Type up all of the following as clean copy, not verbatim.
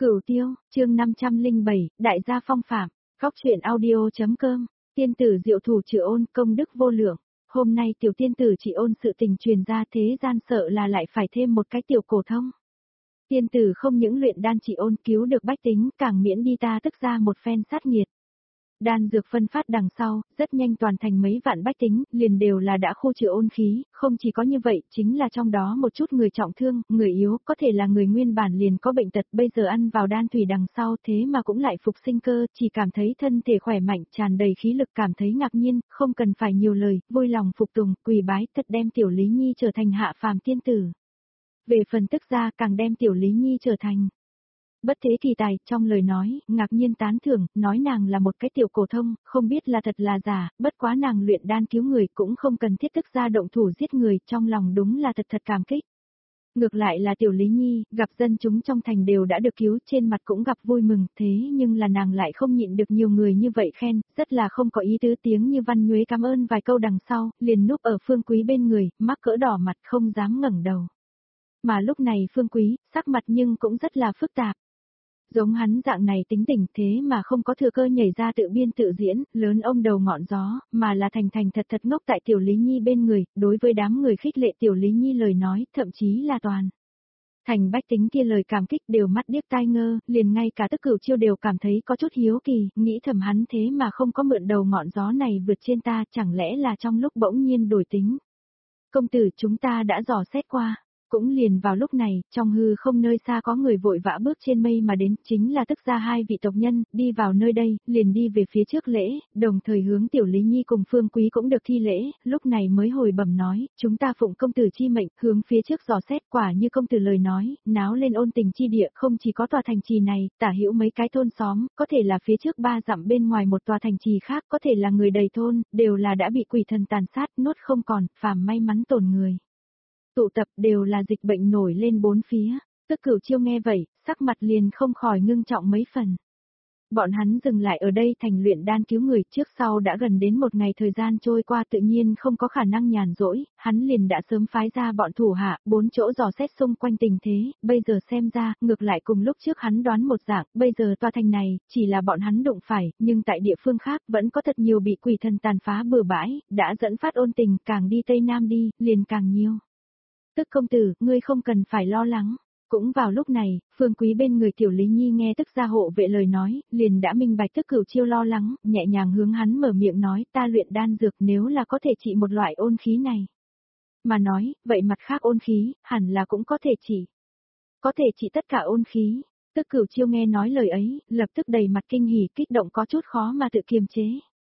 Cửu Tiêu, chương 507, Đại gia phong phạm, góc truyện audio.com, tiên tử diệu thủ Trừ Ôn, công đức vô lượng. Hôm nay tiểu tiên tử Trì Ôn sự tình truyền ra thế gian sợ là lại phải thêm một cái tiểu cổ thông. Tiên tử không những luyện đan Trì Ôn cứu được bách tính, càng miễn đi ta tức ra một phen sát nghiệt. Đan dược phân phát đằng sau, rất nhanh toàn thành mấy vạn bách tính, liền đều là đã khu trừ ôn khí, không chỉ có như vậy, chính là trong đó một chút người trọng thương, người yếu, có thể là người nguyên bản liền có bệnh tật, bây giờ ăn vào đan thủy đằng sau thế mà cũng lại phục sinh cơ, chỉ cảm thấy thân thể khỏe mạnh, tràn đầy khí lực, cảm thấy ngạc nhiên, không cần phải nhiều lời, vui lòng phục tùng, quỳ bái, thật đem Tiểu Lý Nhi trở thành hạ phàm tiên tử. Về phần tức ra, càng đem Tiểu Lý Nhi trở thành bất thế kỳ tài, trong lời nói, ngạc nhiên tán thưởng, nói nàng là một cái tiểu cổ thông, không biết là thật là giả, bất quá nàng luyện đan cứu người cũng không cần thiết tức ra động thủ giết người, trong lòng đúng là thật cảm kích. Ngược lại là Tiểu Lý Nhi, gặp dân chúng trong thành đều đã được cứu, trên mặt cũng gặp vui mừng, thế nhưng là nàng lại không nhịn được nhiều người như vậy khen, rất là không có ý tứ, tiếng như văn nhuế cảm ơn vài câu đằng sau, liền núp ở Phương Quý bên người, mắc cỡ đỏ mặt không dám ngẩng đầu. Mà lúc này Phương Quý, sắc mặt nhưng cũng rất là phức tạp. Giống hắn dạng này tính tình thế mà không có thừa cơ nhảy ra tự biên tự diễn, lớn ông đầu ngọn gió, mà là thành thật ngốc tại Tiểu Lý Nhi bên người, đối với đám người khích lệ Tiểu Lý Nhi lời nói, thậm chí là toàn. Thành bách tính kia lời cảm kích đều mắt điếc tai ngơ, liền ngay cả Tức Cửu Chiêu đều cảm thấy có chút hiếu kỳ, nghĩ thầm hắn thế mà không có mượn đầu ngọn gió này vượt trên ta, chẳng lẽ là trong lúc bỗng nhiên đổi tính. Công tử, chúng ta đã dò xét qua. Cũng liền vào lúc này, trong hư không nơi xa có người vội vã bước trên mây mà đến, chính là Tức gia hai vị tộc nhân, đi vào nơi đây, liền đi về phía trước lễ, đồng thời hướng Tiểu Lý Nhi cùng Phương Quý cũng được thi lễ, lúc này mới hồi bẩm nói, chúng ta phụng công tử chi mệnh, hướng phía trước dò xét, quả như công tử lời nói, náo lên ôn tình chi địa, không chỉ có tòa thành trì này, tả hữu mấy cái thôn xóm, có thể là phía trước 3 dặm bên ngoài một tòa thành trì khác, có thể là người đầy thôn, đều là đã bị quỷ thần tàn sát, nuốt không còn, phàm may mắn tổn người. Tụ tập đều là dịch bệnh nổi lên bốn phía, Tức Cửu Chiêu nghe vậy, sắc mặt liền không khỏi ngưng trọng mấy phần. Bọn hắn dừng lại ở đây thành luyện đan cứu người, trước sau đã gần đến một ngày thời gian trôi qua, tự nhiên không có khả năng nhàn rỗi, hắn liền đã sớm phái ra bọn thủ hạ, 4 chỗ dò xét xung quanh tình thế, bây giờ xem ra, ngược lại cùng lúc trước hắn đoán một dạng, bây giờ tòa thành này, chỉ là bọn hắn đụng phải, nhưng tại địa phương khác vẫn có thật nhiều bị quỷ thần tàn phá bừa bãi, đã dẫn phát ôn tình, càng đi Tây Nam đi, liền càng nhiều. Tức công tử, ngươi không cần phải lo lắng. Cũng vào lúc này, Phương Quý bên người Tiểu Lý Nhi nghe Tức gia hộ vệ lời nói, liền đã minh bạch Tức Cửu Chiêu lo lắng, nhẹ nhàng hướng hắn mở miệng nói, ta luyện đan dược nếu là có thể trị một loại ôn khí này. Mà nói, vậy mặt khác ôn khí, hẳn là cũng có thể trị. Có thể trị tất cả ôn khí. Tức Cửu Chiêu nghe nói lời ấy, lập tức đầy mặt kinh hỉ, kích động có chút khó mà tự kiềm chế.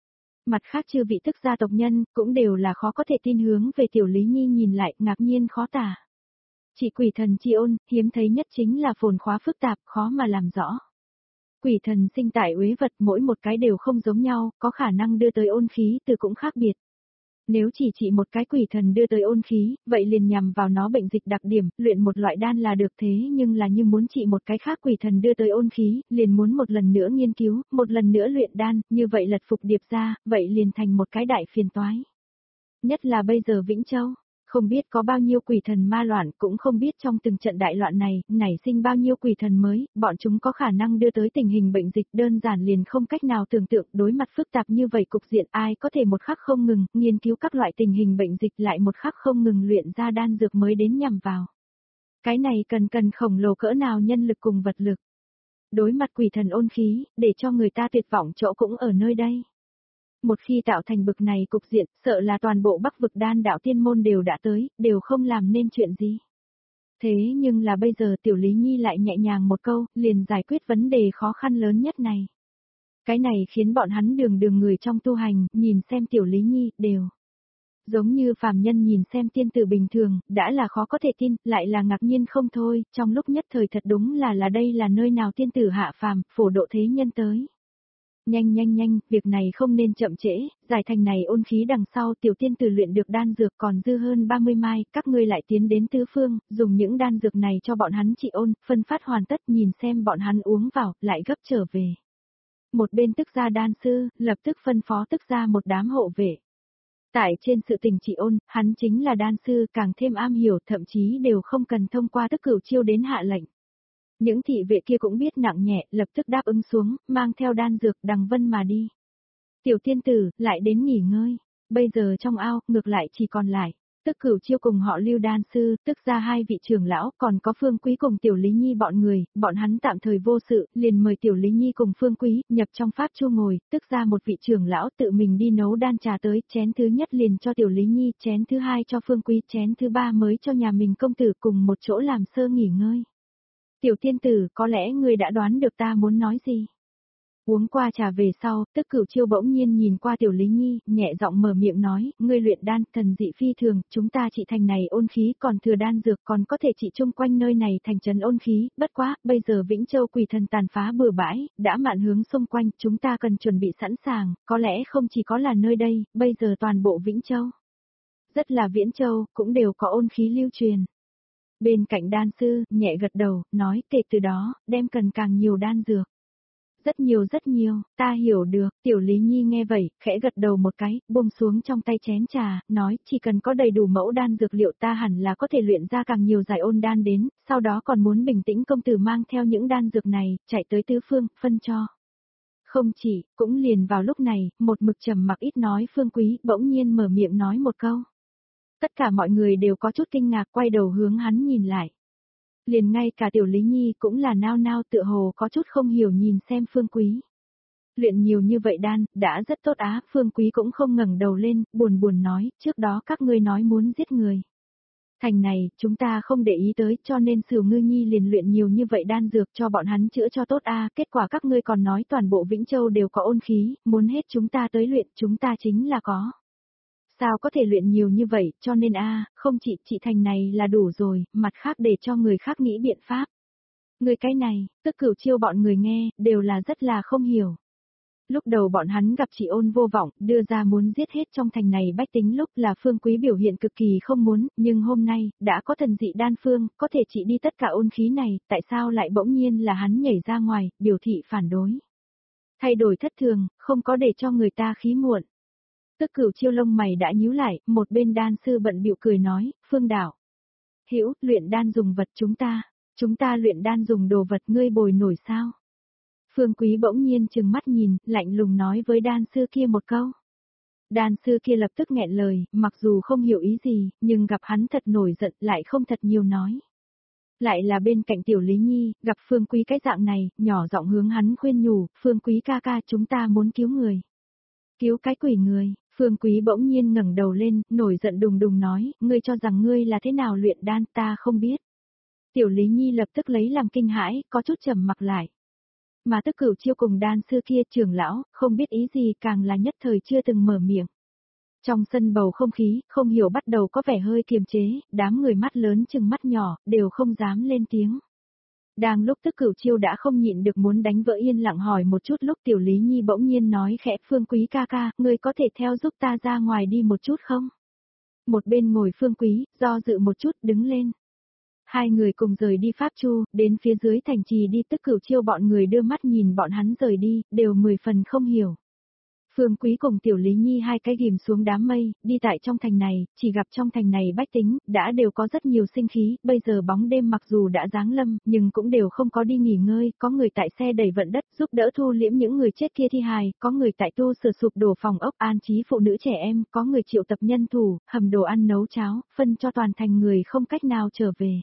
Mặt khác chư vị Tức gia tộc nhân, cũng đều là khó có thể tin hướng về Tiểu Lý Nhi nhìn lại, ngạc nhiên khó tả. Chỉ quỷ thần chi ôn, hiếm thấy nhất chính là phồn khóa phức tạp, khó mà làm rõ. Quỷ thần sinh tại uế vật, mỗi một cái đều không giống nhau, có khả năng đưa tới ôn khí từ cũng khác biệt. Nếu chỉ một cái quỷ thần đưa tới ôn khí, vậy liền nhằm vào nó bệnh dịch đặc điểm, luyện một loại đan là được, thế nhưng là như muốn trị một cái khác quỷ thần đưa tới ôn khí, liền muốn một lần nữa nghiên cứu, một lần nữa luyện đan, như vậy lật phục điệp ra, vậy liền thành một cái đại phiền toái. Nhất là bây giờ Vĩnh Châu, không biết có bao nhiêu quỷ thần ma loạn, cũng không biết trong từng trận đại loạn này, nảy sinh bao nhiêu quỷ thần mới, bọn chúng có khả năng đưa tới tình hình bệnh dịch đơn giản liền không cách nào tưởng tượng, đối mặt phức tạp như vậy cục diện ai có thể một khắc không ngừng, nghiên cứu các loại tình hình bệnh dịch lại một khắc không ngừng luyện ra đan dược mới đến nhằm vào. Cái này cần khổng lồ cỡ nào nhân lực cùng vật lực. Đối mặt quỷ thần ôn khí, để cho người ta tuyệt vọng chỗ cũng ở nơi đây. Một khi tạo thành bực này cục diện, sợ là toàn bộ Bắc vực đan đạo tiên môn đều đã tới, đều không làm nên chuyện gì. Thế nhưng là bây giờ Tiểu Lý Nhi lại nhẹ nhàng một câu, liền giải quyết vấn đề khó khăn lớn nhất này. Cái này khiến bọn hắn đường người trong tu hành, nhìn xem Tiểu Lý Nhi, đều giống như phàm nhân nhìn xem tiên tử bình thường, đã là khó có thể tin, lại là ngạc nhiên không thôi, trong lúc nhất thời thật đúng là đây là nơi nào tiên tử hạ phàm, phổ độ thế nhân tới. Nhanh, việc này không nên chậm trễ, giải thành này ôn khí đằng sau tiểu tiên tử luyện được đan dược còn dư hơn 30 mai, các ngươi lại tiến đến tứ phương, dùng những đan dược này cho bọn hắn trị ôn, phân phát hoàn tất nhìn xem bọn hắn uống vào, lại gấp trở về. Một bên Tức gia đan sư, lập tức phân phó Tức gia một đám hộ vệ. Tại trên sự tình trị ôn, hắn chính là đan sư càng thêm am hiểu, thậm chí đều không cần thông qua Tức Cửu Chiêu đến hạ lệnh. Những thị vệ kia cũng biết nặng nhẹ, lập tức đáp ứng xuống, mang theo đan dược đằng vân mà đi. Tiểu tiên tử, lại đến nghỉ ngơi. Bây giờ trong ao, ngược lại chỉ còn lại. Tức Cửu Chiêu cùng họ Lưu đan sư, tức ra hai vị trưởng lão, còn có Phương Quý cùng Tiểu Lý Nhi bọn người, bọn hắn tạm thời vô sự, liền mời Tiểu Lý Nhi cùng Phương Quý, nhập trong pháp chu ngồi, tức ra một vị trưởng lão tự mình đi nấu đan trà tới, chén thứ nhất liền cho Tiểu Lý Nhi, chén thứ hai cho Phương Quý, chén thứ ba mới cho nhà mình công tử cùng một chỗ làm sơ nghỉ ngơi. Tiểu tiên tử, có lẽ ngươi đã đoán được ta muốn nói gì? Uống qua trà về sau, Tức Cửu Chiêu bỗng nhiên nhìn qua Tiểu Lý Nhi, nhẹ giọng mở miệng nói, ngươi luyện đan, thần dị phi thường, chúng ta trị thành này ôn khí, còn thừa đan dược còn có thể trị chung quanh nơi này thành trấn ôn khí, bất quá, bây giờ Vĩnh Châu quỷ thần tàn phá bừa bãi, đã mạn hướng xung quanh, chúng ta cần chuẩn bị sẵn sàng, có lẽ không chỉ có là nơi đây, bây giờ toàn bộ Vĩnh Châu. Rất là Viễn Châu, cũng đều có ôn khí lưu truyền. Bên cạnh đan sư, nhẹ gật đầu, nói kể từ đó, đem cần càng nhiều đan dược. Rất nhiều, ta hiểu được, Tiểu Lý Nhi nghe vậy, khẽ gật đầu một cái, buông xuống trong tay chén trà, nói, chỉ cần có đầy đủ mẫu đan dược liệu ta hẳn là có thể luyện ra càng nhiều giải ôn đan đến, sau đó còn muốn bình tĩnh công tử mang theo những đan dược này, chạy tới tứ phương, phân cho. Không chỉ, cũng liền vào lúc này, một mực trầm mặc ít nói Phương Quý, bỗng nhiên mở miệng nói một câu. Tất cả mọi người đều có chút kinh ngạc quay đầu hướng hắn nhìn lại. Liền ngay cả Tiểu Lý Nhi cũng là nao nao tựa hồ có chút không hiểu nhìn xem Phương Quý. Luyện nhiều như vậy đan, đã rất tốt á, Phương Quý cũng không ngẩng đầu lên, buồn buồn nói, trước đó các ngươi nói muốn giết người. Thành này, chúng ta không để ý tới, cho nên Sửu Ngư Nhi liền luyện nhiều như vậy đan dược cho bọn hắn chữa cho tốt a, kết quả các ngươi còn nói toàn bộ Vĩnh Châu đều có ôn khí, muốn hết chúng ta tới luyện, chúng ta chính là có. Sao có thể luyện nhiều như vậy, cho nên không chị thành này là đủ rồi, mặt khác để cho người khác nghĩ biện pháp. Người cái này, Tức Cửu Chiêu bọn người nghe, đều là rất là không hiểu. Lúc đầu bọn hắn gặp chị Ôn vô vọng, đưa ra muốn giết hết trong thành này bách tính lúc là Phương Quý biểu hiện cực kỳ không muốn, nhưng hôm nay, đã có thần dị đan phương, có thể trị đi tất cả ôn khí này, tại sao lại bỗng nhiên là hắn nhảy ra ngoài, biểu thị phản đối. Thay đổi thất thường, không có để cho người ta khí muộn. Tức Cửu Chiêu lông mày đã nhíu lại, một bên đan sư bận bịu cười nói, Phương Đạo. Hữu, luyện đan dùng vật chúng ta luyện đan dùng đồ vật ngươi bồi nổi sao? Phương Quý bỗng nhiên trừng mắt nhìn, lạnh lùng nói với đan sư kia một câu. Đan sư kia lập tức nghẹn lời, mặc dù không hiểu ý gì, nhưng gặp hắn thật nổi giận lại không thật nhiều nói. Lại là bên cạnh Tiểu Lý Nhi, gặp Phương Quý cái dạng này, nhỏ giọng hướng hắn khuyên nhủ, Phương Quý ca ca chúng ta muốn cứu người. Cứu cái quỷ người, Phương Quý bỗng nhiên ngẩng đầu lên, nổi giận đùng đùng nói, ngươi cho rằng ngươi là thế nào luyện đan ta không biết. Tiểu Lý Nhi lập tức lấy làm kinh hãi, có chút trầm mặc lại. Mà Tức Cửu Chiêu cùng đan sư kia trưởng lão, không biết ý gì càng là nhất thời chưa từng mở miệng. Trong sân bầu không khí, không hiểu bắt đầu có vẻ hơi kiềm chế, đám người mắt lớn chừng mắt nhỏ, đều không dám lên tiếng. Đang lúc Tức Cửu Chiêu đã không nhịn được muốn đánh vỡ yên lặng hỏi một chút lúc Tiểu Lý Nhi bỗng nhiên nói khẽ Phương Quý ca ca, ngươi có thể theo giúp ta ra ngoài đi một chút không? Một bên ngồi Phương Quý, do dự một chút đứng lên. Hai người cùng rời đi Pháp Chu, đến phía dưới thành trì đi Tức Cửu Chiêu bọn người đưa mắt nhìn bọn hắn rời đi, đều 10 phần không hiểu. Phương Quý cùng Tiểu Lý Nhi hai cái ghim xuống đám mây, đi tại trong thành này, chỉ gặp trong thành này bách tính, đã đều có rất nhiều sinh khí, bây giờ bóng đêm mặc dù đã giáng lâm, nhưng cũng đều không có đi nghỉ ngơi, có người tại xe đẩy vận đất giúp đỡ thu liễm những người chết kia thi hài, có người tại tu sửa sụp đổ phòng ốc an trí phụ nữ trẻ em, có người triệu tập nhân thủ, hầm đồ ăn nấu cháo, phân cho toàn thành người không cách nào trở về.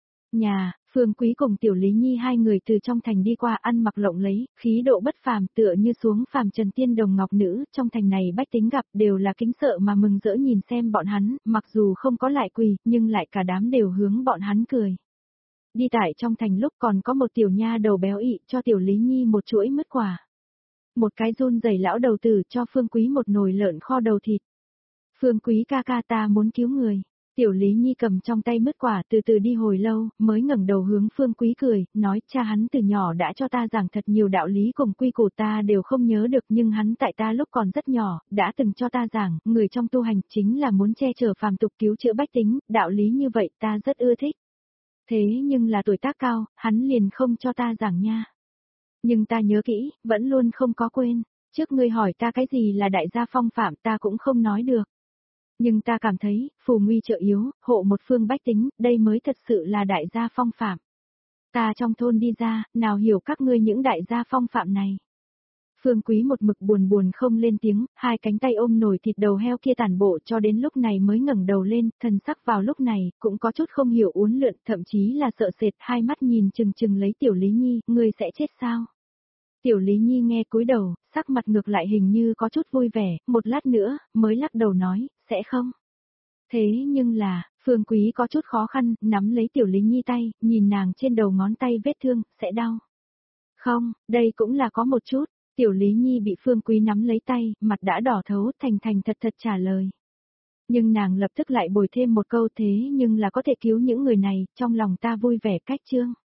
Nhà, Phương Quý cùng Tiểu Lý Nhi hai người từ trong thành đi qua ăn mặc lộng lấy, khí độ bất phàm tựa như xuống phàm trần tiên đồng ngọc nữ, trong thành này bách tính gặp đều là kính sợ mà mừng rỡ nhìn xem bọn hắn, mặc dù không có lại quỳ, nhưng lại cả đám đều hướng bọn hắn cười. Đi tại trong thành lúc còn có một tiểu nha đầu béo ị cho Tiểu Lý Nhi một chuỗi mứt quả. Một cái run rẩy lão đầu tử cho Phương Quý một nồi lợn kho đầu thịt. Phương Quý ca ca ta muốn cứu người. Tiểu Lý Nhi cầm trong tay mứt quả từ từ đi hồi lâu, mới ngẩng đầu hướng Phương Quý cười, nói cha hắn từ nhỏ đã cho ta giảng thật nhiều đạo lý cùng quy củ ta đều không nhớ được nhưng hắn tại ta lúc còn rất nhỏ, đã từng cho ta giảng, người trong tu hành chính là muốn che chở phàm tục cứu chữa bách tính, đạo lý như vậy ta rất ưa thích. Thế nhưng là tuổi tác cao, hắn liền không cho ta giảng nha. Nhưng ta nhớ kỹ, vẫn luôn không có quên, trước ngươi hỏi ta cái gì là đại gia phong phạm ta cũng không nói được. Nhưng ta cảm thấy, phù nguy trợ yếu, hộ một phương bách tính, đây mới thật sự là đại gia phong phạm. Ta trong thôn đi ra, nào hiểu các ngươi những đại gia phong phạm này. Phương Quý một mực buồn buồn không lên tiếng, hai cánh tay ôm nồi thịt đầu heo kia tản bộ cho đến lúc này mới ngẩng đầu lên, thần sắc vào lúc này, cũng có chút không hiểu uốn lượn, thậm chí là sợ sệt, hai mắt nhìn chừng chừng lấy Tiểu Lý Nhi, ngươi sẽ chết sao? Tiểu Lý Nhi nghe cúi đầu, sắc mặt ngược lại hình như có chút vui vẻ, một lát nữa, mới lắc đầu nói, sẽ không. Thế nhưng là, Phương Quý có chút khó khăn, nắm lấy Tiểu Lý Nhi tay, nhìn nàng trên đầu ngón tay vết thương, sẽ đau. Không, đây cũng là có một chút. Tiểu Lý Nhi bị Phương Quý nắm lấy tay, mặt đã đỏ thấu, thành thành thật thật trả lời. Nhưng nàng lập tức lại bồi thêm một câu thế nhưng là có thể cứu những người này, trong lòng ta vui vẻ cách chương.